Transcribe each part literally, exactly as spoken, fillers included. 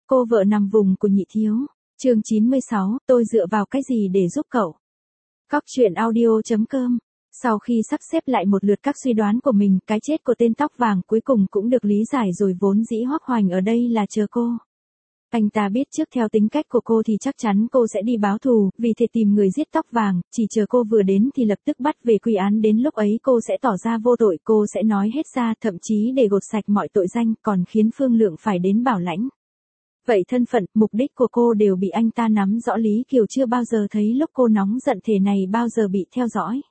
Cô vợ nằm vùng của nhị thiếu. Chương chín mươi sáu, tôi dựa vào cái gì để giúp cậu? Cóc truyện audio chấm com. Sau khi sắp xếp lại một lượt các suy đoán của mình, cái chết của tên tóc vàng cuối cùng cũng được lý giải rồi, vốn dĩ Hoắc Hoành ở đây là chờ cô. Anh ta biết trước theo tính cách của cô thì chắc chắn cô sẽ đi báo thù, vì thế tìm người giết tóc vàng, chỉ chờ cô vừa đến thì lập tức bắt về quy án, đến lúc ấy cô sẽ tỏ ra vô tội, cô sẽ nói hết ra, thậm chí để gột sạch mọi tội danh, còn khiến Phương Lượng phải đến bảo lãnh. Vậy thân phận, mục đích của cô đều bị anh ta nắm rõ. Lý Kiều chưa bao giờ thấy lúc cô nóng giận thế này bao giờ bị theo dõi.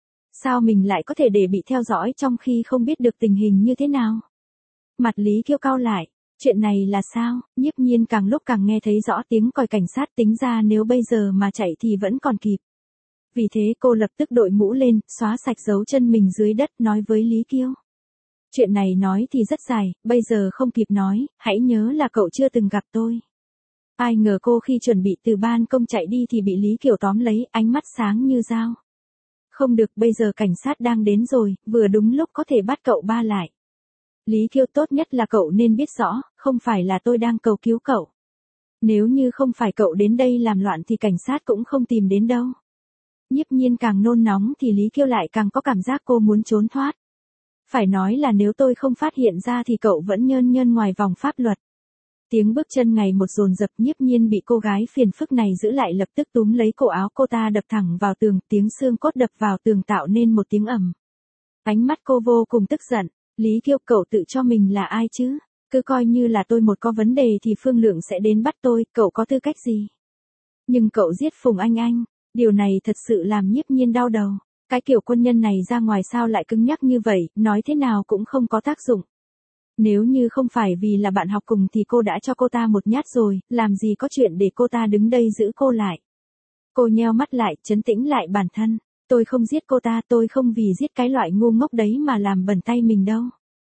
Sao mình lại có thể để bị theo dõi trong khi không biết được tình hình như thế nào? Mặt Lý Kiều cau lại. Chuyện này là sao? Nhiếp Nhiên càng lúc càng nghe thấy rõ tiếng còi cảnh sát, tính ra nếu bây giờ mà chạy thì vẫn còn kịp. Vì thế cô lập tức đội mũ lên, xóa sạch dấu chân mình dưới đất, nói với Lý Kiều. Chuyện này nói thì rất dài, bây giờ không kịp nói, hãy nhớ là cậu chưa từng gặp tôi. Ai ngờ cô khi chuẩn bị từ ban công chạy đi thì bị Lý Kiều tóm lấy, ánh mắt sáng như dao. Không được, bây giờ cảnh sát đang đến rồi, vừa đúng lúc có thể bắt cậu ba lại. Lý Kiều, tốt nhất là cậu nên biết rõ, không phải là tôi đang cầu cứu cậu. Nếu như không phải cậu đến đây làm loạn thì cảnh sát cũng không tìm đến đâu. Nhiếp Nhiên càng nôn nóng thì Lý Kiều lại càng có cảm giác cô muốn trốn thoát. Phải nói là nếu tôi không phát hiện ra thì cậu vẫn nhơn nhơn ngoài vòng pháp luật. Tiếng bước chân ngày một dồn dập, Nhiếp Nhiên bị cô gái phiền phức này giữ lại, lập tức túm lấy cổ áo cô ta đập thẳng vào tường, tiếng xương cốt đập vào tường tạo nên một tiếng ầm. Ánh mắt cô vô cùng tức giận. Lý Kiều, cậu tự cho mình là ai chứ? Cứ coi như là tôi một có vấn đề thì Phương Lượng sẽ đến bắt tôi, cậu có tư cách gì? Nhưng cậu giết Phùng Anh Anh, điều này thật sự làm Nhiếp Nhiên đau đầu. Cái kiểu quân nhân này ra ngoài sao lại cứng nhắc như vậy, nói thế nào cũng không có tác dụng. Nếu như không phải vì là bạn học cùng thì cô đã cho cô ta một nhát rồi, làm gì có chuyện để cô ta đứng đây giữ cô lại. Cô nheo mắt lại, trấn tĩnh lại bản thân. Tôi không giết cô ta, tôi không vì giết cái loại ngu ngốc đấy mà làm bẩn tay mình đâu.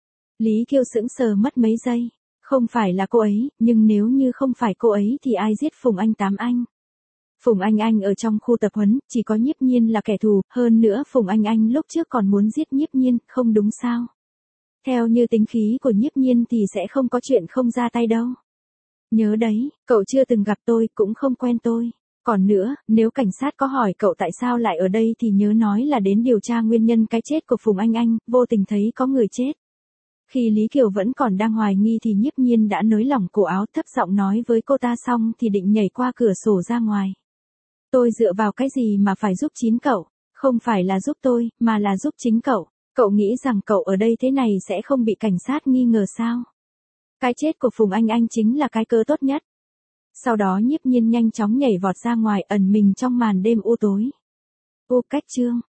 Lý Kiều sững sờ mất mấy giây. Không phải là cô ấy, nhưng nếu như không phải cô ấy thì ai giết Phùng Anh Tám Anh? Phùng Anh Anh ở trong khu tập huấn, chỉ có Nhiếp Nhiên là kẻ thù, hơn nữa Phùng Anh Anh lúc trước còn muốn giết Nhiếp Nhiên, không đúng sao? Theo như tính khí của Nhiếp Nhiên thì sẽ không có chuyện không ra tay đâu. Nhớ đấy, cậu chưa từng gặp tôi, cũng không quen tôi. Còn nữa, nếu cảnh sát có hỏi cậu tại sao lại ở đây thì nhớ nói là đến điều tra nguyên nhân cái chết của Phùng Anh Anh, vô tình thấy có người chết. Khi Lý Kiều vẫn còn đang hoài nghi thì Nhiếp Nhiên đã nới lỏng cổ áo, thấp giọng nói với cô ta xong thì định nhảy qua cửa sổ ra ngoài. Tôi dựa vào cái gì mà phải giúp chín cậu? Không phải là giúp tôi, mà là giúp chính cậu. Cậu nghĩ rằng cậu ở đây thế này sẽ không bị cảnh sát nghi ngờ sao? Cái chết của Phùng Anh Anh chính là cái cớ tốt nhất. Sau đó Nhiếp Nhiên nhanh chóng nhảy vọt ra ngoài, ẩn mình trong màn đêm u tối. Ô cách chương.